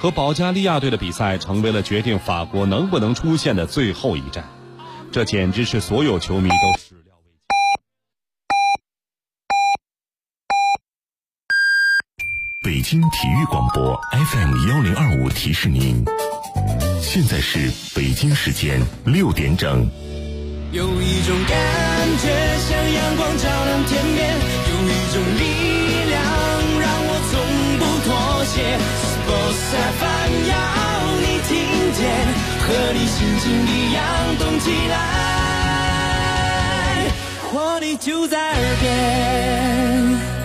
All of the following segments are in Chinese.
和保加利亚队的比赛成为了决定法国能不能出线的最后一战，这简直是所有球迷都始料未及。 北京体育广播 FM1025提示您，现在是北京时间6点整。 有一种感觉像阳光照亮天边，有一种力量让我从不妥协。Sports FM 要你听见，和你心情一样动起来，活力就在耳边。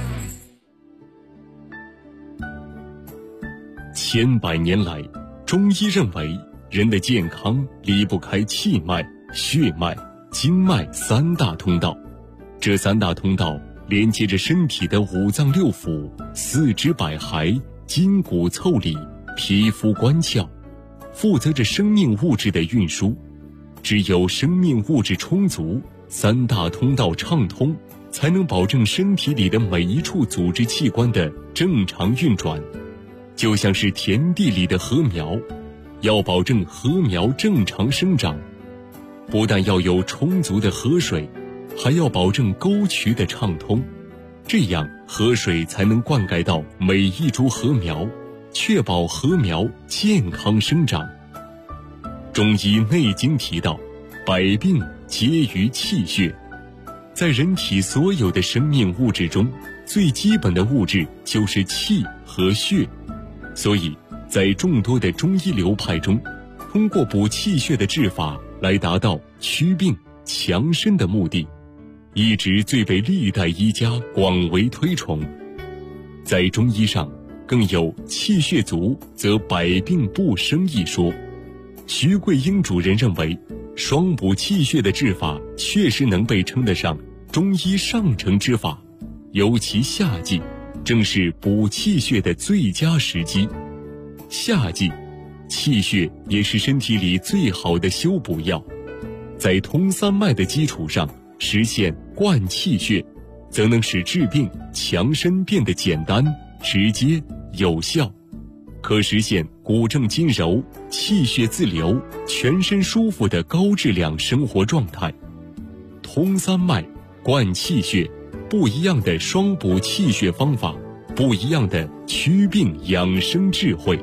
千百年来，中医认为人的健康离不开气脉、血脉、经脉三大通道。这三大通道连接着身体的五脏六腑、四肢百骸、筋骨腠理、皮肤关窍，负责着生命物质的运输。只有生命物质充足，三大通道畅通，才能保证身体里的每一处组织器官的正常运转。就像是田地里的禾苗，要保证禾苗正常生长，不但要有充足的河水，还要保证沟渠的畅通，这样河水才能灌溉到每一株禾苗，确保禾苗健康生长。中医内经提到，百病皆于气血。在人体所有的生命物质中，最基本的物质就是气和血。所以在众多的中医流派中，通过补气血的治法来达到祛病强身的目的，一直最被历代医家广为推崇。在中医上更有气血足则百病不生一说。徐桂英主任认为，双补气血的治法确实能被称得上中医上乘之法，尤其夏季正是补气血的最佳时机。夏季，气血也是身体里最好的修补药。在通三脉的基础上实现灌气血，则能使治病强身变得简单、直接、有效，可实现骨正筋柔、气血自流、全身舒服的高质量生活状态。通三脉、灌气血，不一样的双补气血方法，不一样的祛病养生智慧。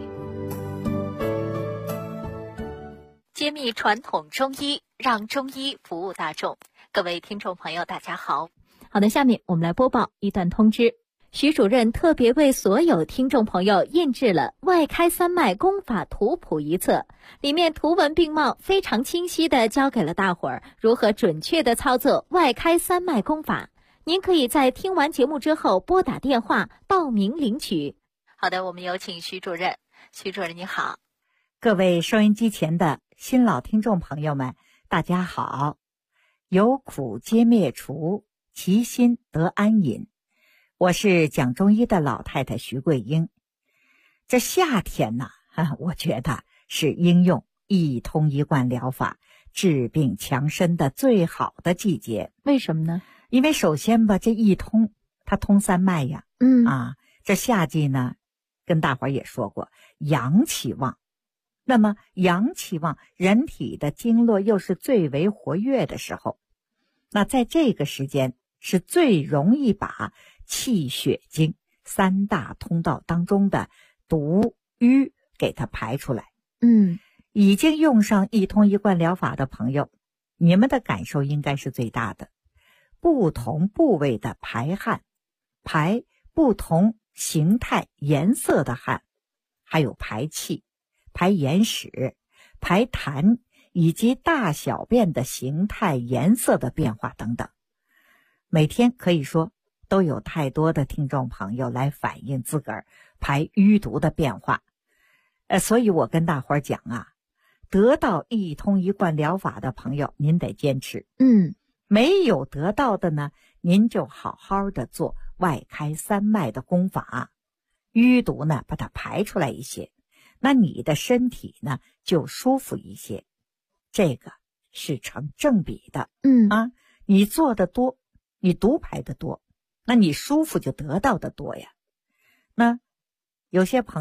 揭秘传统中医，让中医服务大众。各位听众朋友，大家好。 好的，下面我们来播报一段通知。徐主任特别为所有听众朋友印制了外开三脉功法图谱一册，里面图文并茂，非常清晰地教给了大伙儿如何准确地操作外开三脉功法。您可以在听完节目之后拨打电话报名领取。 好的，我们有请徐主任。徐主任你好。 各位收音机前的新老听众朋友们，大家好。有苦皆灭除，其心得安隐。我是讲中医的老太太徐桂英。这夏天呢，我觉得是应用一通一贯疗法治病强身的最好的季节。 为什么呢？ 因为首先吧，这一通它通三脉呀，这夏季呢，跟大伙儿也说过，阳气旺。那么阳气旺，人体的经络又是最为活跃的时候，那在这个时间是最容易把气血经三大通道当中的毒瘀给它排出来。已经用上一通一贯疗法的朋友，你们的感受应该是最大的。不同部位的排汗，排不同形态颜色的汗，还有排气、排眼屎、排痰，以及大小便的形态颜色的变化等等。每天可以说都有太多的听众朋友来反映自个儿排淤毒的变化。所以我跟大伙儿讲啊，得到一通一贯疗法的朋友，您得坚持。没有得到的呢，您就好好的做外开三脉的功法，淤毒呢把它排出来一些，那你的身体呢就舒服一些。这个是成正比的。你做的多，你毒排的多，那你舒服就得到的多呀。那有些朋友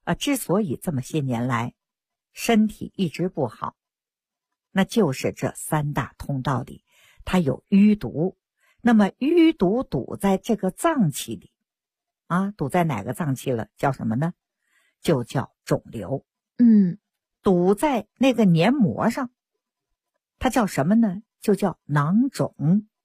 之所以这么些年来身体一直不好，那就是这三大通道里它有淤堵。那么淤堵堵在这个脏器里堵在哪个脏器了？叫什么呢？就叫肿瘤。堵在那个黏膜上，它叫什么呢？就叫囊肿。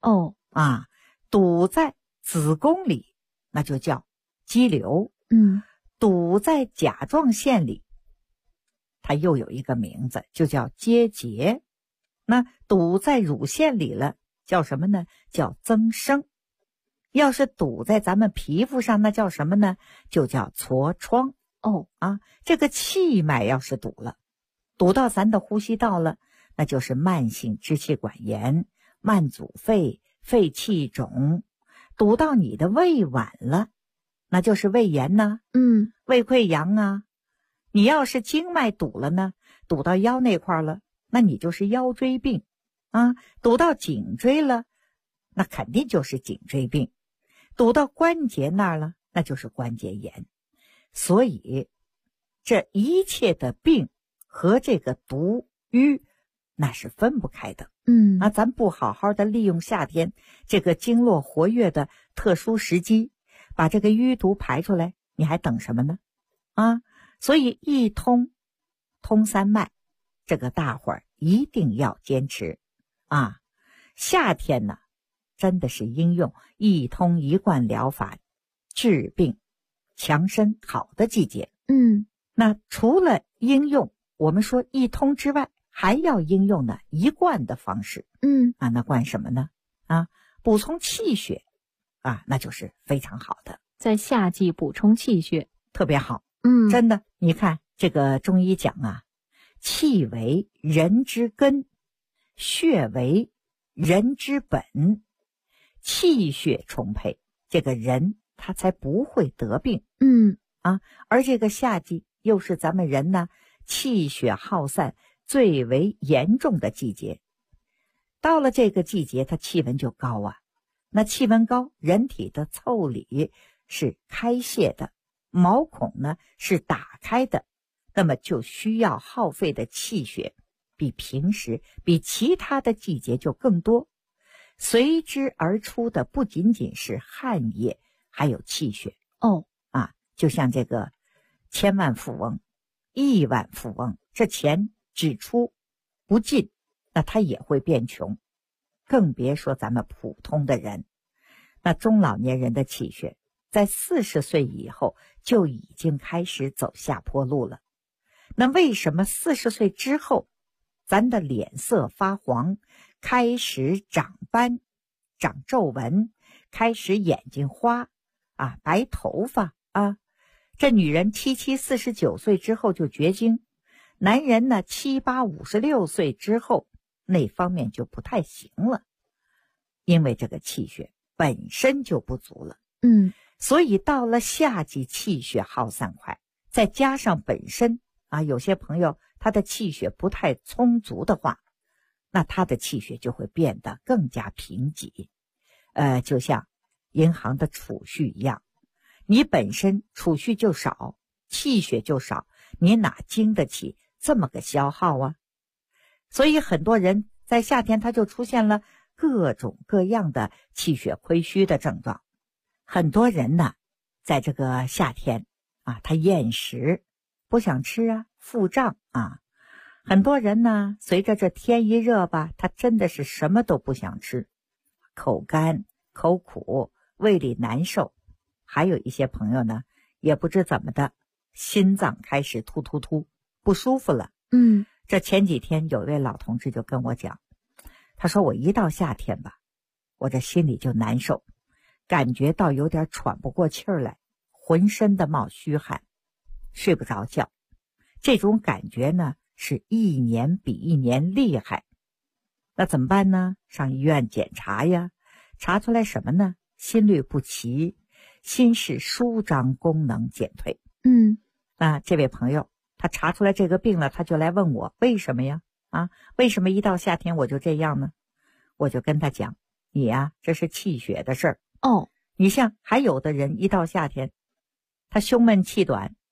堵在子宫里，那就叫肌瘤。堵在甲状腺里，它又有一个名字，就叫结节。那堵在乳腺里了，叫什么呢？叫增生。要是堵在咱们皮肤上，那叫什么呢？就叫痤疮。这个气脉要是堵了，堵到咱的呼吸道了，那就是慢性支气管炎、慢阻肺、肺气肿。堵到你的胃脘了，那就是胃炎呢，胃溃疡啊。你要是经脉堵了呢，堵到腰那块了，那你就是腰椎病堵到颈椎了，那肯定就是颈椎病。堵到关节那儿了，那就是关节炎。所以这一切的病和这个毒瘀那是分不开的。咱不好好的利用夏天这个经络活跃的特殊时机，把这个淤毒排出来，你还等什么呢？所以一通三脉，这个大伙儿一定要坚持夏天呢，真的是应用一通一贯疗法治病强身好的季节。那除了应用我们说一通之外，还要应用呢一贯的方式。那贯什么呢？补充气血那就是非常好的。 在夏季补充气血特别好。真的，你看这个中医讲气为人之根，血为人之本，气血充沛，这个人他才不会得病。而这个夏季又是咱们人呢气血耗散最为严重的季节。到了这个季节，它气温就高那气温高，人体的腠理是开泄的，毛孔呢是打开的，那么就需要耗费的气血比平时比其他的季节就更多。随之而出的不仅仅是汗液，还有气血。就像这个千万富翁、亿万富翁，这钱只出不进，那他也会变穷，更别说咱们普通的人。那中老年人的气血在40岁以后就已经开始走下坡路了。那为什么40岁之后咱的脸色发黄，开始长斑、长皱纹，开始眼睛花白头发这女人47、49岁之后就绝经，男人呢78、56岁之后那方面就不太行了，因为这个气血本身就不足了。所以到了夏季气血耗散快，再加上本身有些朋友他的气血不太充足的话，那他的气血就会变得更加贫瘠。就像银行的储蓄一样，你本身储蓄就少，气血就少，你哪经得起这么个消耗所以很多人在夏天他就出现了各种各样的气血亏虚的症状。很多人呢在这个夏天他厌食，不想吃腹胀很多人呢随着这天一热吧，他真的是什么都不想吃，口干口苦，胃里难受。还有一些朋友呢也不知怎么的，心脏开始突不舒服了。这前几天有一位老同志就跟我讲，他说我一到夏天吧，我这心里就难受，感觉到有点喘不过气儿来，浑身的冒虚汗，睡不着觉。这种感觉呢是一年比一年厉害。那怎么办呢？上医院检查呀，查出来什么呢？心律不齐，心室舒张功能减退。那这位朋友他查出来这个病了，他就来问我为什么呀？为什么一到夏天我就这样呢？我就跟他讲，你呀这是气血的事儿。你像还有的人一到夏天他胸闷气短，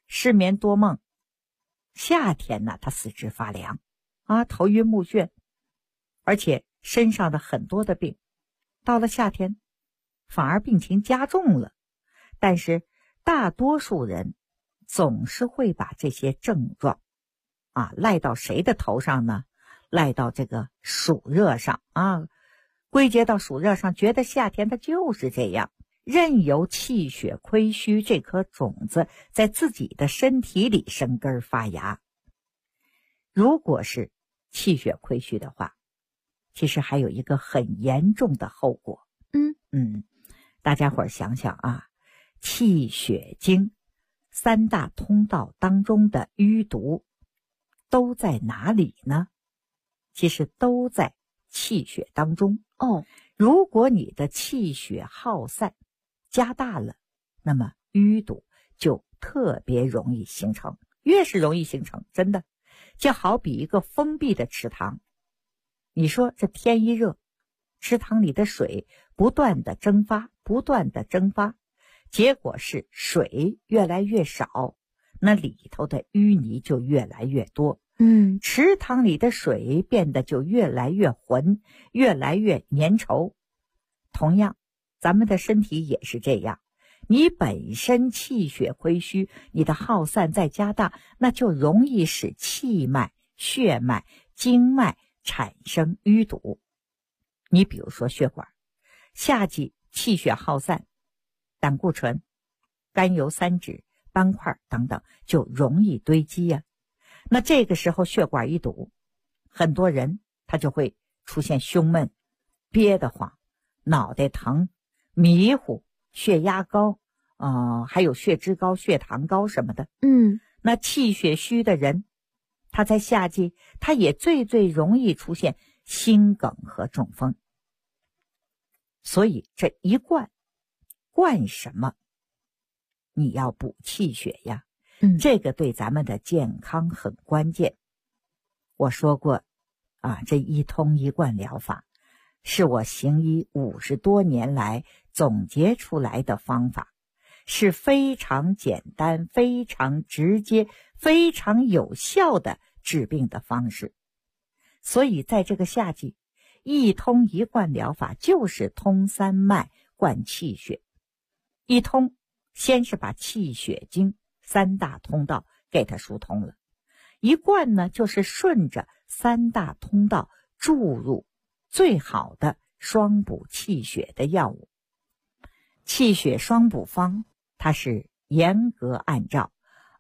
失眠多梦。夏天呢，他四肢发凉啊，头晕目眩，而且身上的很多的病，到了夏天反而病情加重了。但是大多数人总是会把这些症状赖到谁的头上呢？赖到这个暑热上啊，归结到暑热上，觉得夏天它就是这样，任由气血亏虚这颗种子在自己的身体里生根发芽。如果是气血亏虚的话，其实还有一个很严重的后果。大家伙儿想想啊，气血经三大通道当中的淤毒都在哪里呢？其实都在气血当中。如果你的气血耗散加大了，那么淤堵就特别容易形成，越是容易形成，真的就好比一个封闭的池塘。你说这天一热，池塘里的水不断的蒸发，结果是水越来越少，那里头的淤泥就越来越多。池塘里的水变得就越来越浑，越来越粘稠。同样，咱们的身体也是这样，你本身气血亏虚，你的耗散再加大，那就容易使气脉、血脉、经脉产生淤堵。你比如说血管，夏季气血耗散，胆固醇、甘油三酯、斑块等等就容易堆积呀。那这个时候血管一堵，很多人他就会出现胸闷、憋得慌、脑袋疼、迷糊、血压高，还有血脂高、血糖高什么的。那气血虚的人，他在夏季他也最容易出现心梗和中风。所以这一灌什么？你要补气血呀。这个对咱们的健康很关键。我说过这一通一贯疗法是我行医50多年来总结出来的方法，是非常简单、非常直接、非常有效的治病的方式。所以在这个夏季，一通一贯疗法就是通三脉、灌气血。一通先是把气血经三大通道给它疏通了，一贯呢就是顺着三大通道注入最好的双补气血的药物。气血双补方它是严格按照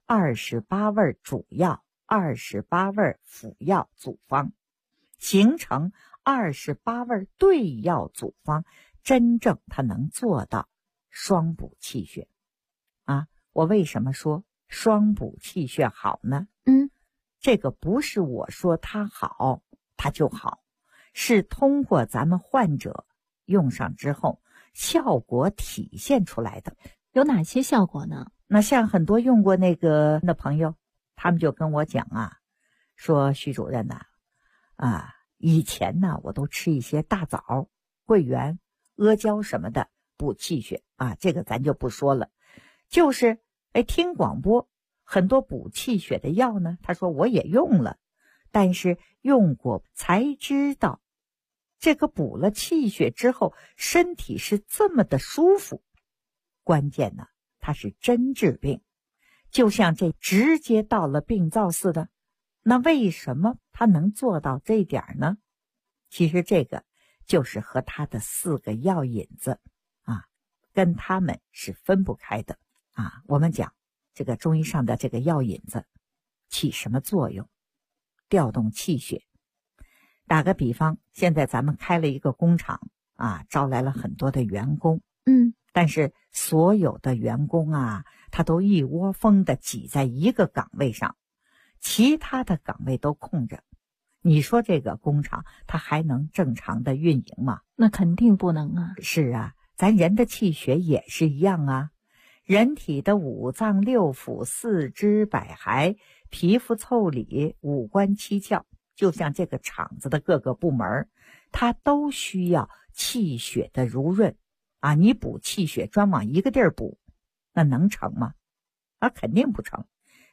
28味主药、28味辅药组方，形成28味对药组方，真正它能做到双补气血。我为什么说双补气血好呢？这个不是我说它好它就好，是通过咱们患者用上之后效果体现出来的。 有哪些效果呢？ 那像很多用过那个的朋友，他们就跟我讲说徐主任以前呢我都吃一些大枣、桂圆、阿胶什么的补气血这个咱就不说了。就是听广播很多补气血的药呢，他说我也用了，但是用过才知道这个补了气血之后身体是这么的舒服。关键呢它是真治病，就像这直接到了病灶似的。那为什么它能做到这点呢？其实这个就是和它的4个药引子跟它们是分不开的。我们讲这个中医上的这个药引子起什么作用？调动气血。打个比方，现在咱们开了一个工厂招来了很多的员工，但是所有的员工他都一窝蜂的挤在一个岗位上，其他的岗位都空着。你说这个工厂它还能正常的运营吗？ 那肯定不能啊。 是咱人的气血也是一样人体的5脏6腑、4肢百骸、皮肤腠理、五官七窍，就像这个厂子的各个部门，它都需要气血的濡润你补气血专往一个地儿补，那能成吗？肯定不成。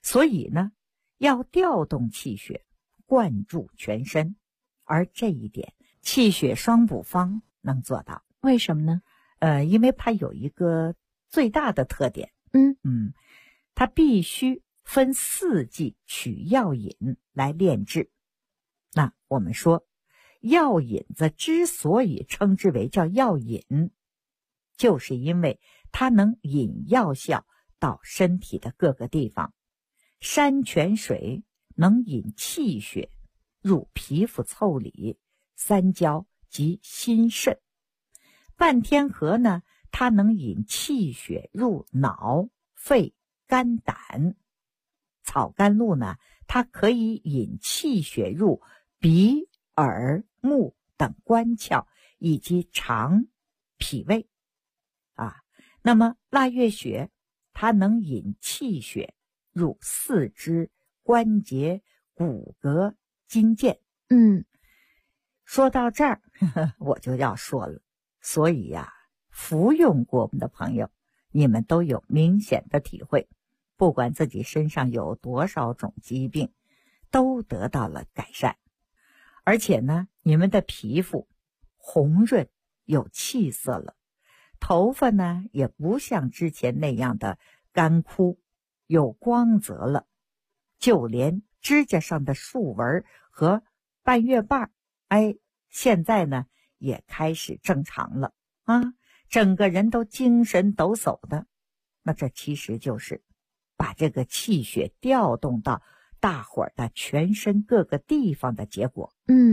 所以呢，要调动气血，灌注全身，而这一点气血双补方能做到。 为什么呢？ 因为它有一个最大的特点，它必须分4剂取药引来炼制。那我们说药引子之所以称之为叫药引，就是因为它能引药效到身体的各个地方。山泉水能引气血入皮肤腠理、三焦及心肾。半天河呢，它能引气血入脑、肺、肝、胆。草甘露呢，它可以引气血入鼻、耳、目等官窍以及肠、脾胃。那么腊月雪它能引气血入四肢、关节、骨骼、筋腱。说到这儿我就要说了，所以呀，服用过我们的朋友，你们都有明显的体会，不管自己身上有多少种疾病，都得到了改善。而且呢，你们的皮肤红润有气色了，头发呢也不像之前那样的干枯，有光泽了，就连指甲上的竖纹和半月瓣，现在呢也开始正常了整个人都精神抖擞的。那这其实就是把这个气血调动到大伙儿的全身各个地方的结果。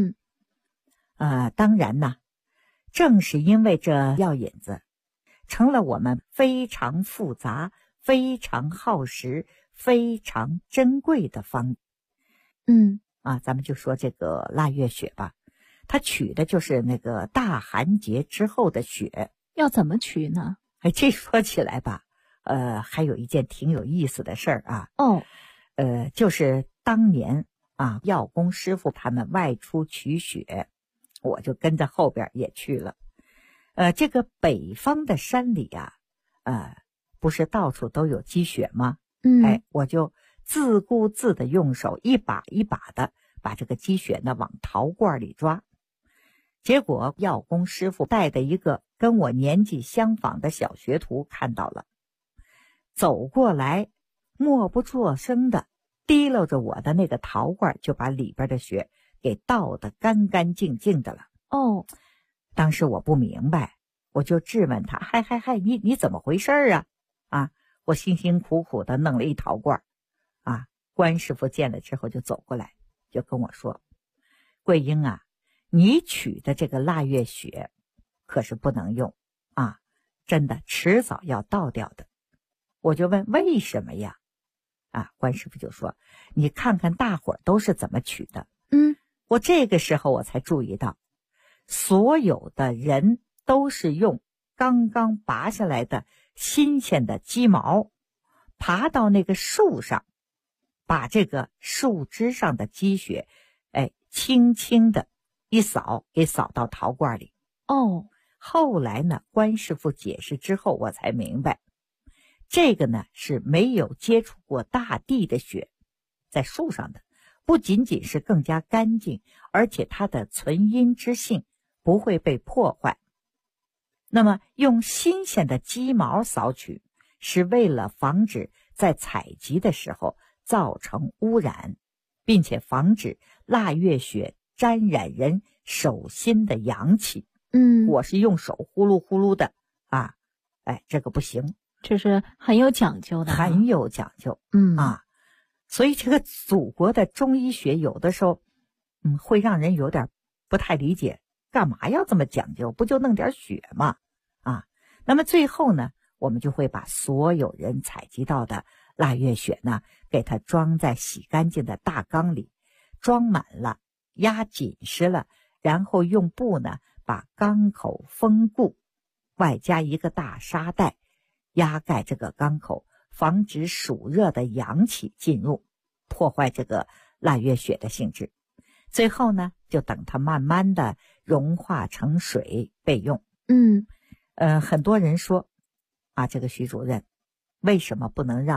当然呢，正是因为这药引子成了我们非常复杂、非常耗时、非常珍贵的方。咱们就说这个腊月雪吧，它取的就是那个大寒节之后的雪。 要怎么取呢？ 这说起来吧，还有一件挺有意思的事儿就是当年药工师傅他们外出取雪，我就跟着后边也去了。这个北方的山里不是到处都有积雪吗？我就自顾自的用手一把一把的把这个积雪呢往陶罐里抓。结果药工师傅带的一个跟我年纪相仿的小学徒看到了，走过来默不作声的提溜着我的那个陶罐，就把里边的雪给倒得干干净净的了。当时我不明白，我就质问他，嗨，你怎么回事啊？我辛辛苦苦的弄了一陶罐关师傅见了之后就走过来，就跟我说，桂英你取的这个腊月雪可是不能用真的迟早要倒掉的。我就问为什么呀？关师傅就说，你看看大伙儿都是怎么取的。我这个时候我才注意到，所有的人都是用刚刚拔下来的新鲜的鸡毛，爬到那个树上，把这个树枝上的积雪轻轻的一扫，给扫到陶罐里。后来呢，关师傅解释之后，我才明白，这个呢是没有接触过大地的雪，在树上的不仅仅是更加干净，而且它的存阴之性不会被破坏。那么用新鲜的鸡毛扫取，是为了防止在采集的时候造成污染，并且防止腊月雪沾染人手心的阳气。我是用手呼噜呼噜的这个不行， 这是很有讲究的， 很有讲究。所以这个祖国的中医学有的时候会让人有点不太理解，干嘛要这么讲究？不就弄点雪吗？那么最后呢，我们就会把所有人采集到的腊月雪呢，给它装在洗干净的大缸里，装满了，压紧实了，然后用布呢把缸口封固，外加一个大沙袋压盖这个缸口，防止暑热的阳气进入，破坏这个腊月雪的性质。最后呢，就等它慢慢的融化成水备用。很多人说这个徐主任为什么不能让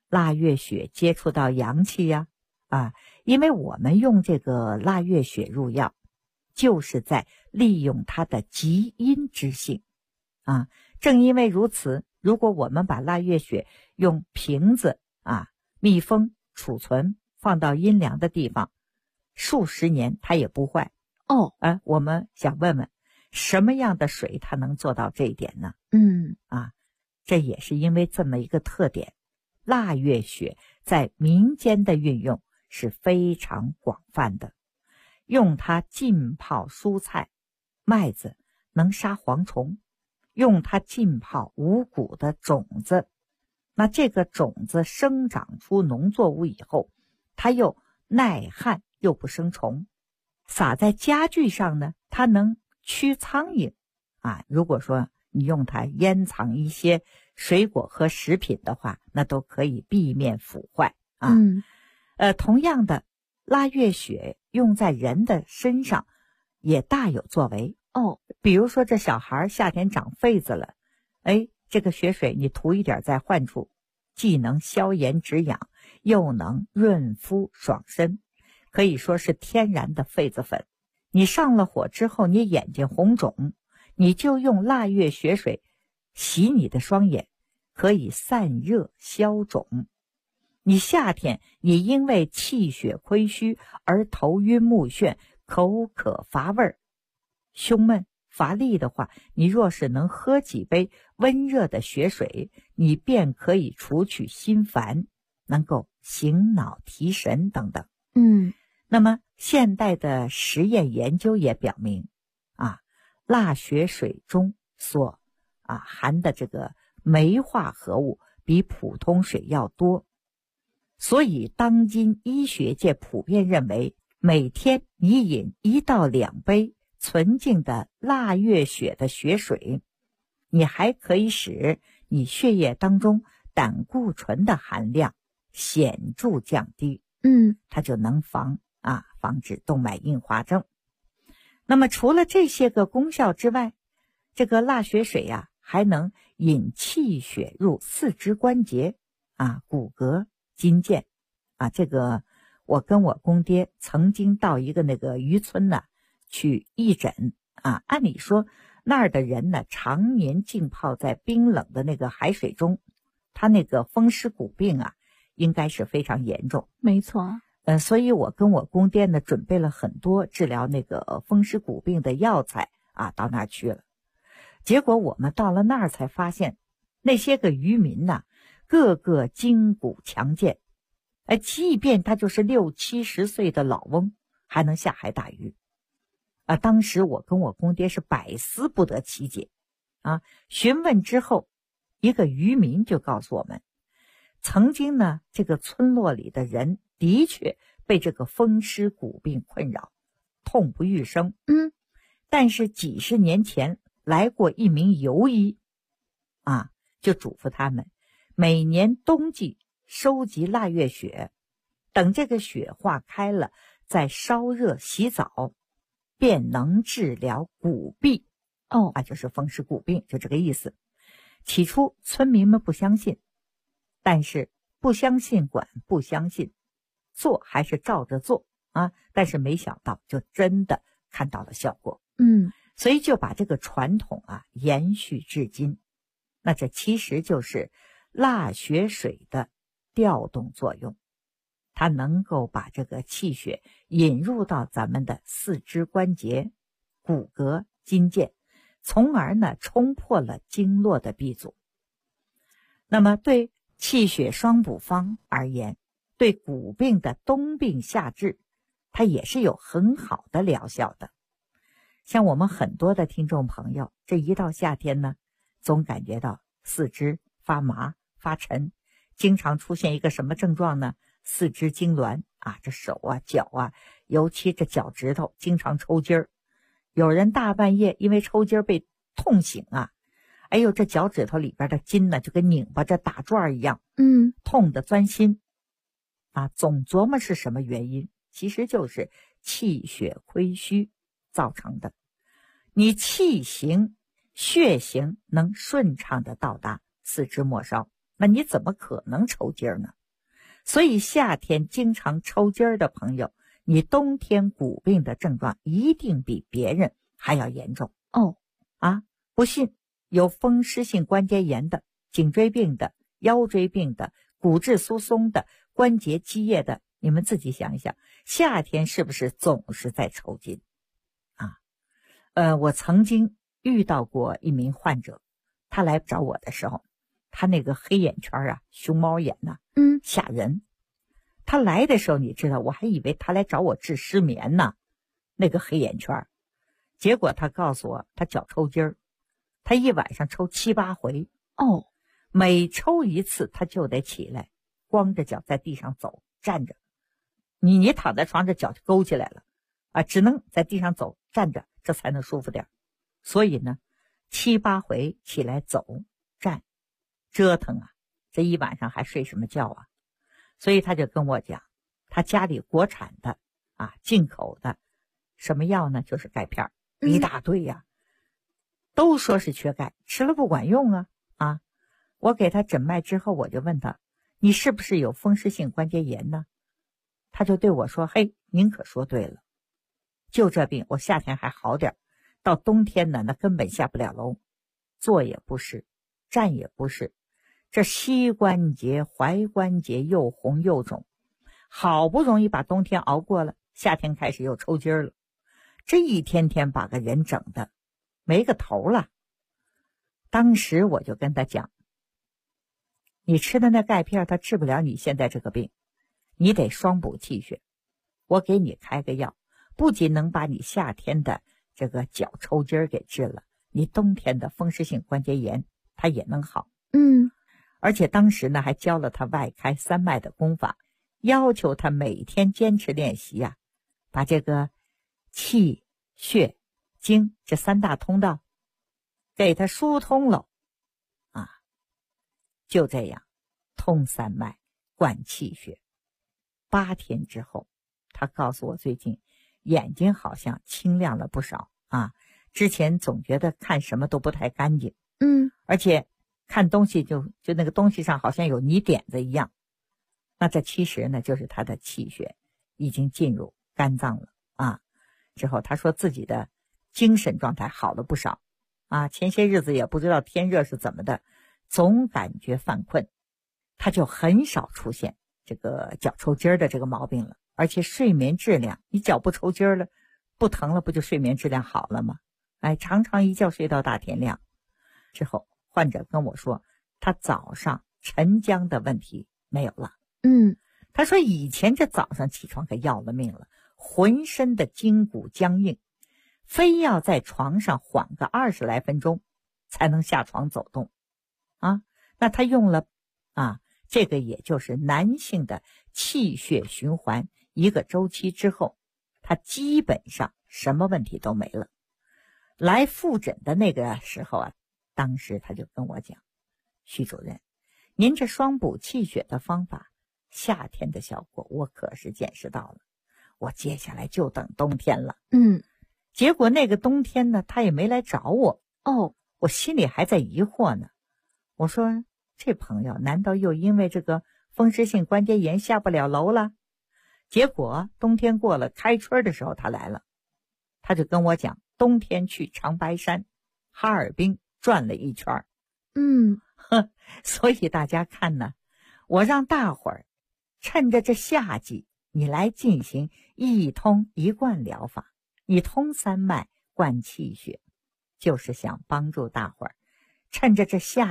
腊月血接触到阳气呀？因为我们用这个腊月血入药，就是在利用它的极阴之性正因为如此，如果我们把腊月血用瓶子密封储存，放到阴凉的地方，数十年它也不坏。我们想问问，什么样的水它能做到这一点呢？这也是因为这么一个特点，腊月血在民间的运用是非常广泛的。用它浸泡蔬菜，麦子能杀蝗虫；用它浸泡五谷的种子，那这个种子生长出农作物以后，它又耐旱又不生虫。撒在家具上呢，它能驱苍蝇如果说你用它腌藏一些水果和食品的话，那都可以避免腐坏同样的，腊月血用在人的身上也大有作为比如说这小孩夏天长痱子了，这个血水你涂一点在患处，既能消炎止痒，又能润肤爽身，可以说是天然的痱子粉。你上了火之后，你眼睛红肿，你就用腊月血水洗你的双眼，可以散热消肿。你夏天你因为气血亏虚而头晕目眩、口渴乏味、胸闷乏力的话，你若是能喝几杯温热的血水，你便可以除去心烦，能够醒脑提神等等。那么现代的实验研究也表明腊血水中所含的这个酶化合物比普通水要多，所以当今医学界普遍认为，每天你饮1到2杯纯净的腊月血的血水，你还可以使你血液当中胆固醇的含量显著降低它就能防止动脉硬化症。那么除了这些个功效之外，这个腊血水还能引气血入四肢关节骨骼筋腱这个我跟我公爹曾经到一个那个渔村去义诊按理说那儿的人呢常年浸泡在冰冷的那个海水中，他那个风湿骨病应该是非常严重。 没错所以我跟我公爹呢准备了很多治疗那个风湿骨病的药材到那儿去了。结果我们到了那儿才发现，那些个渔民个个筋骨强健，即便他就是60、70岁的老翁，还能下海打鱼当时我跟我公爹是百思不得其解询问之后，一个渔民就告诉我们，曾经呢这个村落里的人的确被这个风湿骨病困扰，痛不欲生但是几十年前来过一名游医就嘱咐他们每年冬季收集腊月血，等这个血化开了再烧热洗澡，便能治疗骨痹就是风湿骨病，就这个意思。起初村民们不相信，但是不相信管不相信，做还是照着做但是没想到就真的看到了效果所以就把这个传统延续至今。那这其实就是腊血水的调动作用，它能够把这个气血引入到咱们的四肢关节、骨骼、筋腱，从而呢冲破了经络的闭阻。那么对气血双补方而言，对骨病的冬病夏治，它也是有很好的疗效的。像我们很多的听众朋友，这一到夏天呢，总感觉到四肢发麻发沉，经常出现一个什么症状呢？四肢痉挛这手脚尤其这脚趾头经常抽筋儿。有人大半夜因为抽筋儿被痛醒这脚趾头里边的筋呢就跟拧巴着打转一样痛得钻心总琢磨是什么原因，其实就是气血亏虚造成的。你气行血行能顺畅的到达四肢末梢，那你怎么可能抽筋呢所以夏天经常抽筋儿的朋友，你冬天骨病的症状一定比别人还要严重。不信，有风湿性关节炎的、颈椎病的、腰椎病的、骨质疏松的、关节积液的，你们自己想一想，夏天是不是总是在抽筋我曾经遇到过一名患者，他来找我的时候，他那个黑眼圈熊猫眼吓人。他来的时候，你知道，我还以为他来找我治失眠呢，那个黑眼圈。结果他告诉我，他脚抽筋儿，他一晚上抽7、8回。每抽一次他就得起来，光着脚在地上走，站着。你躺在床上，脚就勾起来了只能在地上走，站着，这才能舒服点。所以呢，7、8回起来走站折腾这一晚上还睡什么觉所以他就跟我讲，他家里国产的进口的什么药呢，就是钙片一大堆都说是缺钙，吃了不管用我给他诊脉之后，我就问他，你是不是有风湿性关节炎呢？他就对我说，嘿，您可说对了，就这病我夏天还好点，到冬天呢，那根本下不了楼，坐也不是，站也不是，这膝关节、踝关节又红又肿，好不容易把冬天熬过了，夏天开始又抽筋了，这一天天把个人整的没个头了。当时我就跟他讲，你吃的那钙片它治不了你现在这个病，你得双补气血。我给你开个药，不仅能把你夏天的这个脚抽筋给治了，你冬天的风湿性关节炎它也能好。而且当时呢还教了他外开3脉的功法，要求他每天坚持练习把这个气血经这3大通道给他疏通了就这样通3脉灌气血。8天之后，他告诉我最近眼睛好像清亮了不少之前总觉得看什么都不太干净而且看东西就那个东西上好像有泥点子一样。那这其实呢就是他的气血已经进入肝脏了之后他说自己的精神状态好了不少前些日子也不知道天热是怎么的，总感觉犯困，他就很少出现这个脚抽筋的这个毛病了。而且睡眠质量，你脚不抽筋了，不疼了，不就睡眠质量好了吗？常常一觉睡到大天亮。之后患者跟我说，他早上晨僵的问题没有了。他说以前这早上起床可要了命了，浑身的筋骨僵硬，非要在床上缓个20来分钟才能下床走动那他用了这个也就是男性的气血循环1个周期之后，他基本上什么问题都没了。来复诊的那个时候当时他就跟我讲，徐主任，您这双补气血的方法夏天的效果我可是见识到了，我接下来就等冬天了。结果那个冬天呢，他也没来找我我心里还在疑惑呢。我说这朋友难道又因为这个风湿性关节炎下不了楼了？结果冬天过了，开春的时候他来了，他就跟我讲，冬天去长白山、哈尔滨转了一圈所以大家看呢，我让大伙儿趁着这夏季，你来进行一通一贯疗法，你通3脉灌气血，就是想帮助大伙儿趁着这夏